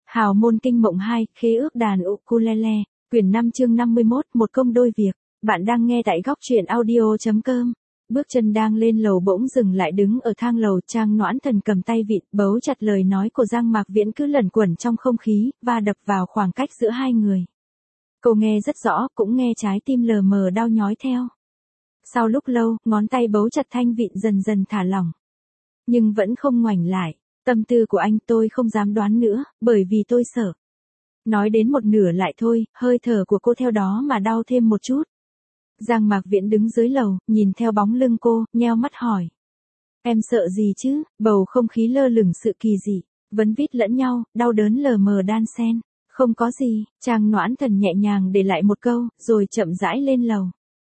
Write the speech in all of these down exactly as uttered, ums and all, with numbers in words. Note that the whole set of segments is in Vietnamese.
Hào môn kinh mộng hai, khế ước đàn ukulele, quyển năm chương năm mươi mốt, một công đôi việc. Bạn đang nghe tại góc truyện audio chấm com. Bước chân đang lên lầu bỗng dừng lại đứng ở thang lầu, Trang Noãn Thần cầm tay vịn, bấu chặt lời nói của Giang Mạc Viễn cứ lẩn quẩn trong không khí, và đập vào khoảng cách giữa hai người. Cô nghe rất rõ, cũng nghe trái tim lờ mờ đau nhói theo. Sau lúc lâu, ngón tay bấu chặt thanh vịn dần dần thả lỏng. Nhưng vẫn không ngoảnh lại. Tâm tư của anh tôi không dám đoán nữa, bởi vì tôi sợ. Nói đến một nửa lại thôi, hơi thở của cô theo đó mà đau thêm một chút. Giang Mạc Viễn đứng dưới lầu, nhìn theo bóng lưng cô, nheo mắt hỏi. Em sợ gì chứ, bầu không khí lơ lửng sự kỳ dị, vấn vít lẫn nhau, đau đớn lờ mờ đan xen. Không có gì, Trang Noãn Thần nhẹ nhàng để lại một câu, rồi chậm rãi lên lầu.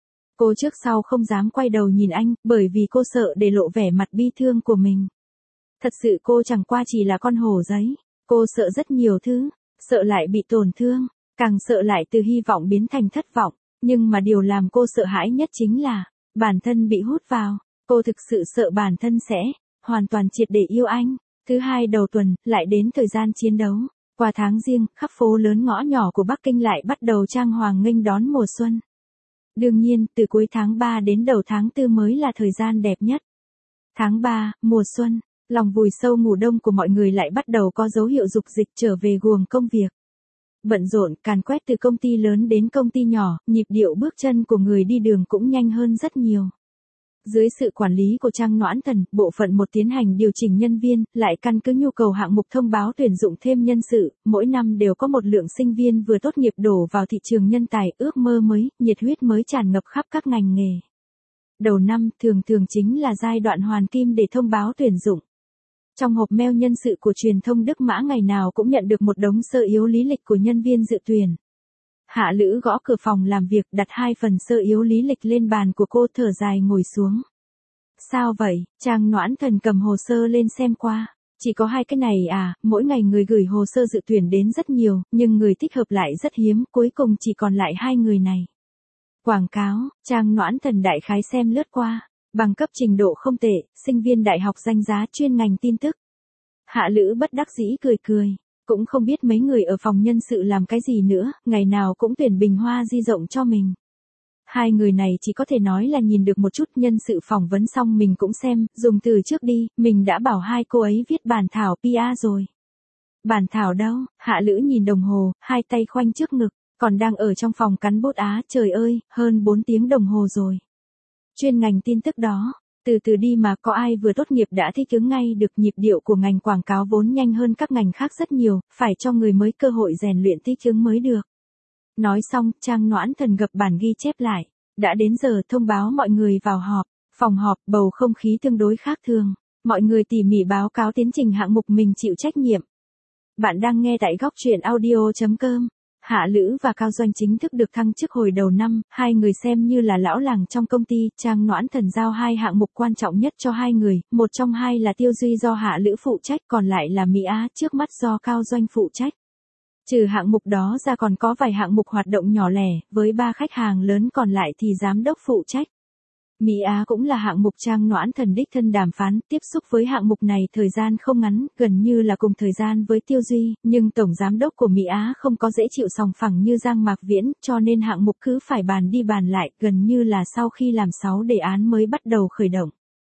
Cô trước sau không dám quay đầu nhìn anh, bởi vì cô sợ để lộ vẻ mặt bi thương của mình. Thật sự cô chẳng qua chỉ là con hổ giấy. Cô sợ rất nhiều thứ, sợ lại bị tổn thương, càng sợ lại từ hy vọng biến thành thất vọng. Nhưng mà điều làm cô sợ hãi nhất chính là bản thân bị hút vào. Cô thực sự sợ bản thân sẽ hoàn toàn triệt để yêu anh. Thứ hai đầu tuần, lại đến thời gian chiến đấu. Qua tháng riêng, khắp phố lớn ngõ nhỏ của Bắc Kinh lại bắt đầu trang hoàng nghênh đón mùa xuân. Đương nhiên, từ cuối tháng ba đến đầu tháng tư mới là thời gian đẹp nhất. Tháng ba, mùa xuân. Lòng vùi sâu ngủ đông của mọi người lại bắt đầu có dấu hiệu dục dịch trở về guồng công việc. Bận rộn, càn quét từ công ty lớn đến công ty nhỏ, nhịp điệu bước chân của người đi đường cũng nhanh hơn rất nhiều. Dưới sự quản lý của Trang Noãn Thần, bộ phận một tiến hành điều chỉnh nhân viên, lại căn cứ nhu cầu hạng mục thông báo tuyển dụng thêm nhân sự, mỗi năm đều có một lượng sinh viên vừa tốt nghiệp đổ vào thị trường nhân tài, ước mơ mới, nhiệt huyết mới tràn ngập khắp các ngành nghề. Đầu năm, thường thường chính là giai đoạn hoàn kim để thông báo tuyển dụng. Trong hộp mail nhân sự của truyền thông Đức Mã ngày nào cũng nhận được một đống sơ yếu lý lịch của nhân viên dự tuyển. Hạ Lữ gõ cửa phòng làm việc, đặt hai phần sơ yếu lý lịch lên bàn của cô, thở dài ngồi xuống. Sao vậy? Trang Noãn Thần cầm hồ sơ lên xem qua. Chỉ có hai cái này à, mỗi ngày người gửi hồ sơ dự tuyển đến rất nhiều, nhưng người thích hợp lại rất hiếm, cuối cùng chỉ còn lại hai người này. Quảng cáo, Trang Noãn Thần đại khái xem lướt qua. Bằng cấp trình độ không tệ, sinh viên đại học danh giá chuyên ngành tin tức. Hạ Lữ bất đắc dĩ cười cười, cũng không biết mấy người ở phòng nhân sự làm cái gì nữa, ngày nào cũng tuyển bình hoa di rộng cho mình. Hai người này chỉ có thể nói là nhìn được một chút, nhân sự phỏng vấn xong mình cũng xem, dùng từ trước đi, mình đã bảo hai cô ấy viết bản thảo pê e rồi. Bản thảo đâu? Hạ Lữ nhìn đồng hồ, hai tay khoanh trước ngực, còn đang ở trong phòng cắn bút á, trời ơi, hơn bốn tiếng đồng hồ rồi. Chuyên ngành tin tức đó, từ từ đi mà, có ai vừa tốt nghiệp đã thích ứng ngay được. Nhịp điệu của ngành quảng cáo vốn nhanh hơn các ngành khác rất nhiều, phải cho người mới cơ hội rèn luyện thích ứng mới được. Nói xong, Trang Noãn Thần gập bản ghi chép lại, đã đến giờ thông báo mọi người vào họp. Phòng họp, bầu không khí tương đối khác thường, mọi người tỉ mỉ báo cáo tiến trình hạng mục mình chịu trách nhiệm. Bạn đang nghe tại góc truyện audio chấm com. Hạ Lữ và Cao Doanh chính thức được thăng chức hồi đầu năm, hai người xem như là lão làng trong công ty. Trang Noãn Thần giao hai hạng mục quan trọng nhất cho hai người, một trong hai là tiêu duy do Hạ Lữ phụ trách, còn lại là Mỹ Á trước mắt do Cao Doanh phụ trách. Trừ hạng mục đó ra còn có vài hạng mục hoạt động nhỏ lẻ, với ba khách hàng lớn còn lại thì giám đốc phụ trách. Mỹ Á cũng là hạng mục Trang Noãn Thần đích thân đàm phán, tiếp xúc với hạng mục này thời gian không ngắn, gần như là cùng thời gian với Tiêu Duy, nhưng tổng giám đốc của Mỹ Á không có dễ chịu sòng phẳng như Giang Mạc Viễn, cho nên hạng mục cứ phải bàn đi bàn lại, gần như là sau khi làm sáu đề án mới bắt đầu khởi động.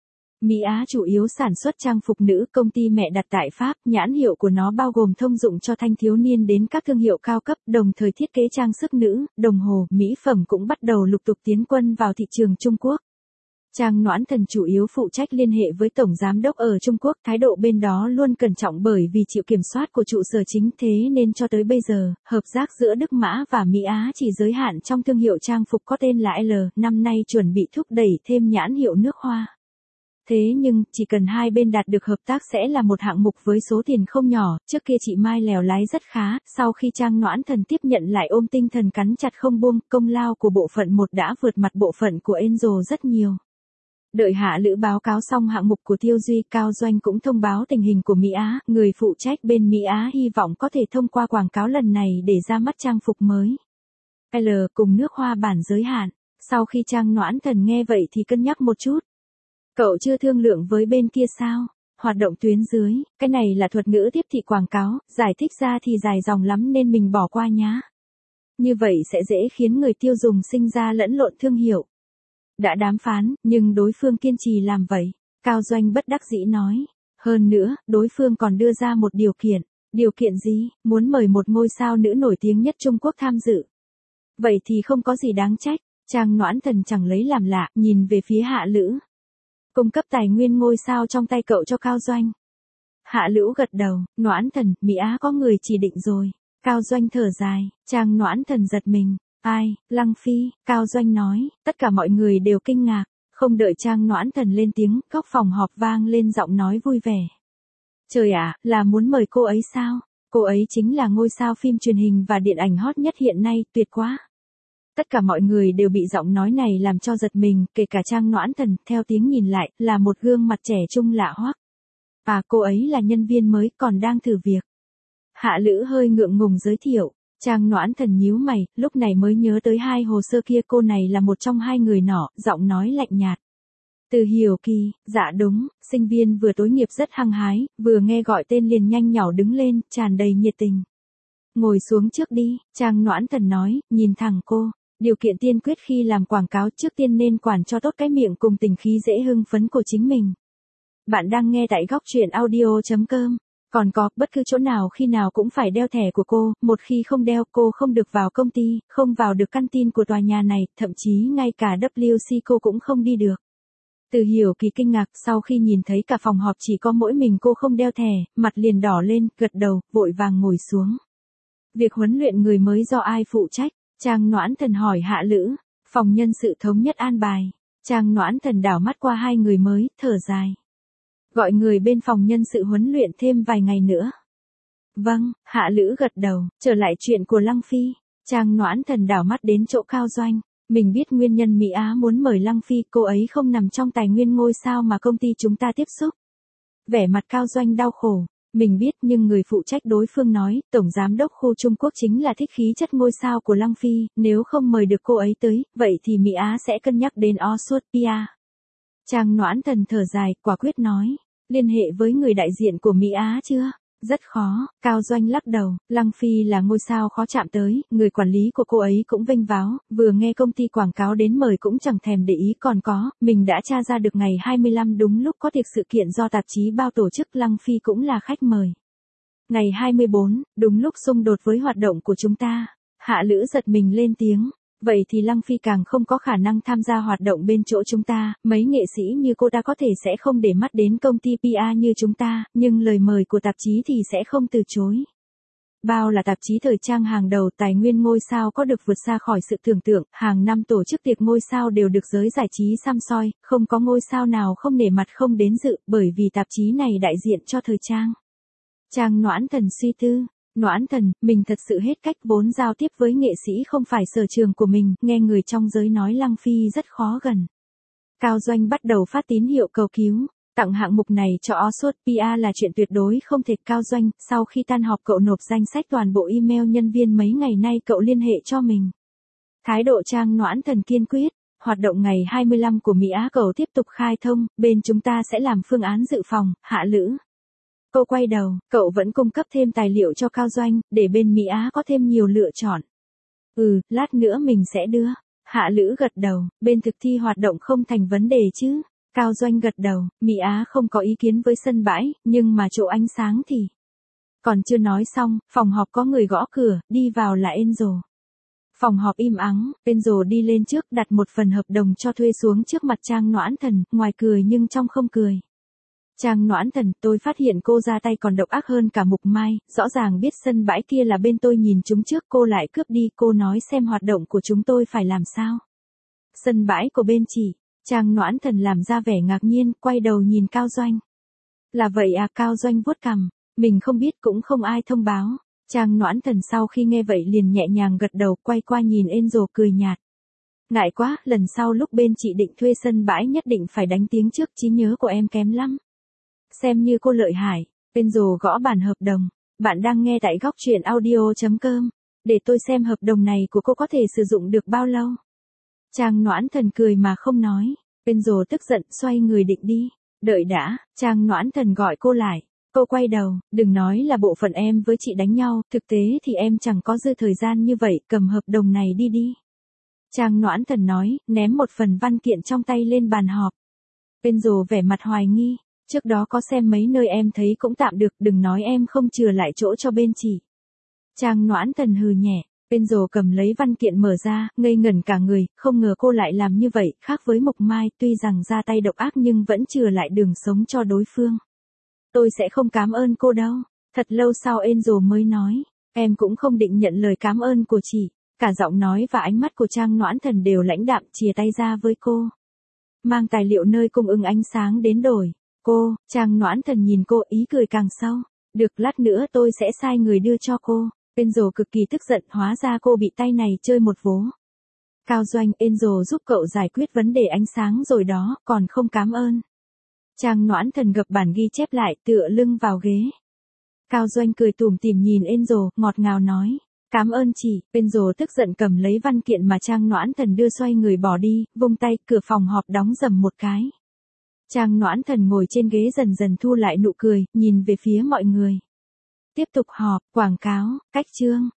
Mỹ Á chủ yếu sản xuất trang phục nữ, công ty mẹ đặt tại Pháp, nhãn hiệu của nó bao gồm thông dụng cho thanh thiếu niên đến các thương hiệu cao cấp, đồng thời thiết kế trang sức nữ, đồng hồ, mỹ phẩm cũng bắt đầu lục tục tiến quân vào thị trường Trung Quốc. Trang Noãn Thần chủ yếu phụ trách liên hệ với Tổng Giám đốc ở Trung Quốc, thái độ bên đó luôn cẩn trọng bởi vì chịu kiểm soát của trụ sở chính, thế nên cho tới bây giờ, hợp tác giữa Đức Mã và Mỹ Á chỉ giới hạn trong thương hiệu trang phục có tên là L, năm nay chuẩn bị thúc đẩy thêm nhãn hiệu nước hoa. Thế nhưng, chỉ cần hai bên đạt được hợp tác sẽ là một hạng mục với số tiền không nhỏ. Trước kia chị Mai lèo lái rất khá, sau khi Trang Noãn Thần tiếp nhận lại ôm tinh thần cắn chặt không buông, công lao của bộ phận một đã vượt mặt bộ phận của Angel rất nhiều. Đợi Hạ Lữ báo cáo xong hạng mục của Tiêu Duy, Cao Doanh cũng thông báo tình hình của Mỹ Á, người phụ trách bên Mỹ Á hy vọng có thể thông qua quảng cáo lần này để ra mắt trang phục mới. L cùng nước hoa bản giới hạn. Sau khi Trang Noãn Thần nghe vậy thì cân nhắc một chút. Cậu chưa thương lượng với bên kia sao? Hoạt động tuyến dưới, cái này là thuật ngữ tiếp thị quảng cáo, giải thích ra thì dài dòng lắm nên mình bỏ qua nhá. Như vậy sẽ dễ khiến người tiêu dùng sinh ra lẫn lộn thương hiệu. Đã đàm phán, nhưng đối phương kiên trì làm vậy. Cao Doanh bất đắc dĩ nói. Hơn nữa, đối phương còn đưa ra một điều kiện. Điều kiện gì? Muốn mời một ngôi sao nữ nổi tiếng nhất Trung Quốc tham dự. Vậy thì không có gì đáng trách. Trang Noãn Thần chẳng lấy làm lạ, nhìn về phía Hạ Lữ. Cung cấp tài nguyên ngôi sao trong tay cậu cho Cao Doanh. Hạ Lữ gật đầu, Noãn Thần, Mỹ Á có người chỉ định rồi. Cao Doanh thở dài, Trang Noãn Thần giật mình. Ai, Lăng Phi, Cao Doanh nói, tất cả mọi người đều kinh ngạc. Không đợi Trang Noãn Thần lên tiếng, góc phòng họp vang lên giọng nói vui vẻ. Trời ạ, là muốn mời cô ấy sao? Cô ấy chính là ngôi sao phim truyền hình và điện ảnh hot nhất hiện nay, tuyệt quá. Tất cả mọi người đều bị giọng nói này làm cho giật mình, kể cả Trang Noãn Thần, theo tiếng nhìn lại, là một gương mặt trẻ trung lạ hoắc. À, cô ấy là nhân viên mới, còn đang thử việc. Hạ Lữ hơi ngượng ngùng giới thiệu. Trang Noãn Thần nhíu mày, lúc này mới nhớ tới hai hồ sơ kia, cô này là một trong hai người nọ, giọng nói lạnh nhạt. Từ Hiểu Kỳ, dạ đúng, sinh viên vừa tối nghiệp rất hăng hái, vừa nghe gọi tên liền nhanh nhảu đứng lên, tràn đầy nhiệt tình. Ngồi xuống trước đi, Trang Noãn Thần nói, nhìn thẳng cô. Điều kiện tiên quyết khi làm quảng cáo trước tiên nên quản cho tốt cái miệng cùng tình khí dễ hưng phấn của chính mình. Bạn đang nghe tại góc truyện audio chấm com. Còn có, bất cứ chỗ nào khi nào cũng phải đeo thẻ của cô, một khi không đeo cô không được vào công ty, không vào được căn tin của tòa nhà này, thậm chí ngay cả W C cô cũng không đi được. Từ Hiểu Kỳ kinh ngạc, sau khi nhìn thấy cả phòng họp chỉ có mỗi mình cô không đeo thẻ, mặt liền đỏ lên, gật đầu, vội vàng ngồi xuống. Việc huấn luyện người mới do ai phụ trách? Trang Noãn Thần hỏi Hạ Lữ. Phòng nhân sự thống nhất an bài. Trang Noãn Thần đảo mắt qua hai người mới, thở dài. Gọi người bên phòng nhân sự huấn luyện thêm vài ngày nữa. Vâng, Hạ Lữ gật đầu, trở lại chuyện của Lăng Phi. Trang Noãn Thần đảo mắt đến chỗ Cao Doanh. Mình biết nguyên nhân Mỹ Á muốn mời Lăng Phi, cô ấy không nằm trong tài nguyên ngôi sao mà công ty chúng ta tiếp xúc. Vẻ mặt Cao Doanh đau khổ. Mình biết, nhưng người phụ trách đối phương nói, Tổng Giám đốc khu Trung Quốc chính là thích khí chất ngôi sao của Lăng Phi, nếu không mời được cô ấy tới, vậy thì Mỹ Á sẽ cân nhắc đến Oswald Pia. Trang Noãn Thần thở dài, quả quyết nói, liên hệ với người đại diện của Mỹ Á chưa? Rất khó, Cao Doanh lắc đầu, Lăng Phi là ngôi sao khó chạm tới, người quản lý của cô ấy cũng vênh váo, vừa nghe công ty quảng cáo đến mời cũng chẳng thèm để ý, còn có, mình đã tra ra được ngày hai mươi lăm đúng lúc có tiệc sự kiện do tạp chí bao tổ chức, Lăng Phi cũng là khách mời. Ngày hai mươi bốn, đúng lúc xung đột với hoạt động của chúng ta. Hạ Lữ giật mình lên tiếng. Vậy thì Lăng Phi càng không có khả năng tham gia hoạt động bên chỗ chúng ta, mấy nghệ sĩ như cô ta có thể sẽ không để mắt đến công ty pê e như chúng ta, nhưng lời mời của tạp chí thì sẽ không từ chối. Bao là tạp chí thời trang hàng đầu, tài nguyên ngôi sao có được vượt xa khỏi sự tưởng tượng, hàng năm tổ chức tiệc ngôi sao đều được giới giải trí săm soi, không có ngôi sao nào không nể mặt không đến dự, bởi vì tạp chí này đại diện cho thời trang. Trang Noãn Thần suy tư. Noãn Thần, mình thật sự hết cách, vốn giao tiếp với nghệ sĩ không phải sở trường của mình, nghe người trong giới nói Lăng Phi rất khó gần. Cao Doanh bắt đầu phát tín hiệu cầu cứu, tặng hạng mục này cho Oswald Pia là chuyện tuyệt đối không thể. Cao Doanh, sau khi tan họp cậu nộp danh sách toàn bộ email nhân viên mấy ngày nay cậu liên hệ cho mình. Thái độ Trang Noãn Thần kiên quyết, hoạt động ngày hai mươi lăm của Mỹ Á cầu tiếp tục khai thông, bên chúng ta sẽ làm phương án dự phòng. Hạ Lữ. Cô quay đầu, cậu vẫn cung cấp thêm tài liệu cho Cao Doanh, để bên Mỹ Á có thêm nhiều lựa chọn. Ừ, lát nữa mình sẽ đưa. Hạ Lữ gật đầu, bên thực thi hoạt động không thành vấn đề chứ. Cao Doanh gật đầu, Mỹ Á không có ý kiến với sân bãi, nhưng mà chỗ ánh sáng thì. Còn chưa nói xong, phòng họp có người gõ cửa, đi vào là Enzo. Phòng họp im ắng, Enzo đi lên trước đặt một phần hợp đồng cho thuê xuống trước mặt Trang Noãn Thần, ngoài cười nhưng trong không cười. Trang Noãn Thần, tôi phát hiện cô ra tay còn độc ác hơn cả Mục Mai, rõ ràng biết sân bãi kia là bên tôi nhìn chúng trước, cô lại cướp đi, cô nói xem hoạt động của chúng tôi phải làm sao. Sân bãi của bên chị, Trang Noãn Thần làm ra vẻ ngạc nhiên, quay đầu nhìn Cao Doanh. Là vậy à? Cao Doanh vuốt cằm, mình không biết, cũng không ai thông báo. Trang Noãn Thần sau khi nghe vậy liền nhẹ nhàng gật đầu, quay qua nhìn Enzo cười nhạt. Ngại quá, lần sau lúc bên chị định thuê sân bãi nhất định phải đánh tiếng trước, trí nhớ của em kém lắm. Xem như cô lợi hại. Enzo gõ bàn hợp đồng. Bạn đang nghe tại góc truyện audio chấm com. Để tôi xem hợp đồng này của cô có thể sử dụng được bao lâu. Trang Noãn Thần cười mà không nói. Enzo tức giận xoay người định đi. Đợi đã, Trang Noãn Thần gọi cô lại. Cô quay đầu, đừng nói là bộ phận em với chị đánh nhau, thực tế thì em chẳng có dư thời gian như vậy, cầm hợp đồng này đi đi. Trang Noãn Thần nói, ném một phần văn kiện trong tay lên bàn họp. Angel vẻ mặt hoài nghi, trước đó có xem mấy nơi em thấy cũng tạm được, đừng nói em không chừa lại chỗ cho bên chị. Trang Noãn Thần hừ nhẹ, Angel cầm lấy văn kiện mở ra, ngây ngẩn cả người, không ngờ cô lại làm như vậy, khác với Mộc Mai, tuy rằng ra tay độc ác nhưng vẫn chừa lại đường sống cho đối phương. Tôi sẽ không cảm ơn cô đâu. Thật lâu sau Angel mới nói, em cũng không định nhận lời cảm ơn của chị. Cả giọng nói và ánh mắt của Trang Noãn Thần đều lãnh đạm, chìa tay ra với cô. Mang tài liệu nơi cung ứng ánh sáng đến đổi. Cô, Trang Noãn Thần nhìn cô, ý cười càng sâu. Được, lát nữa tôi sẽ sai người đưa cho cô. Angel cực kỳ tức giận, hóa ra cô bị tay này chơi một vố. Cao Doanh, Angel giúp cậu giải quyết vấn đề ánh sáng rồi đó, còn không cảm ơn. Trang Noãn Thần gập bản ghi chép lại, tựa lưng vào ghế. Cao Doanh cười tủm tỉm nhìn Angel, ngọt ngào nói. Cảm ơn chị. Angel tức giận cầm lấy văn kiện mà Trang Noãn Thần đưa, xoay người bỏ đi, vung tay, cửa phòng họp đóng rầm một cái. Trang Noãn Thần ngồi trên ghế dần dần thu lại nụ cười, nhìn về phía mọi người. Tiếp tục họp, quảng cáo, cách chương.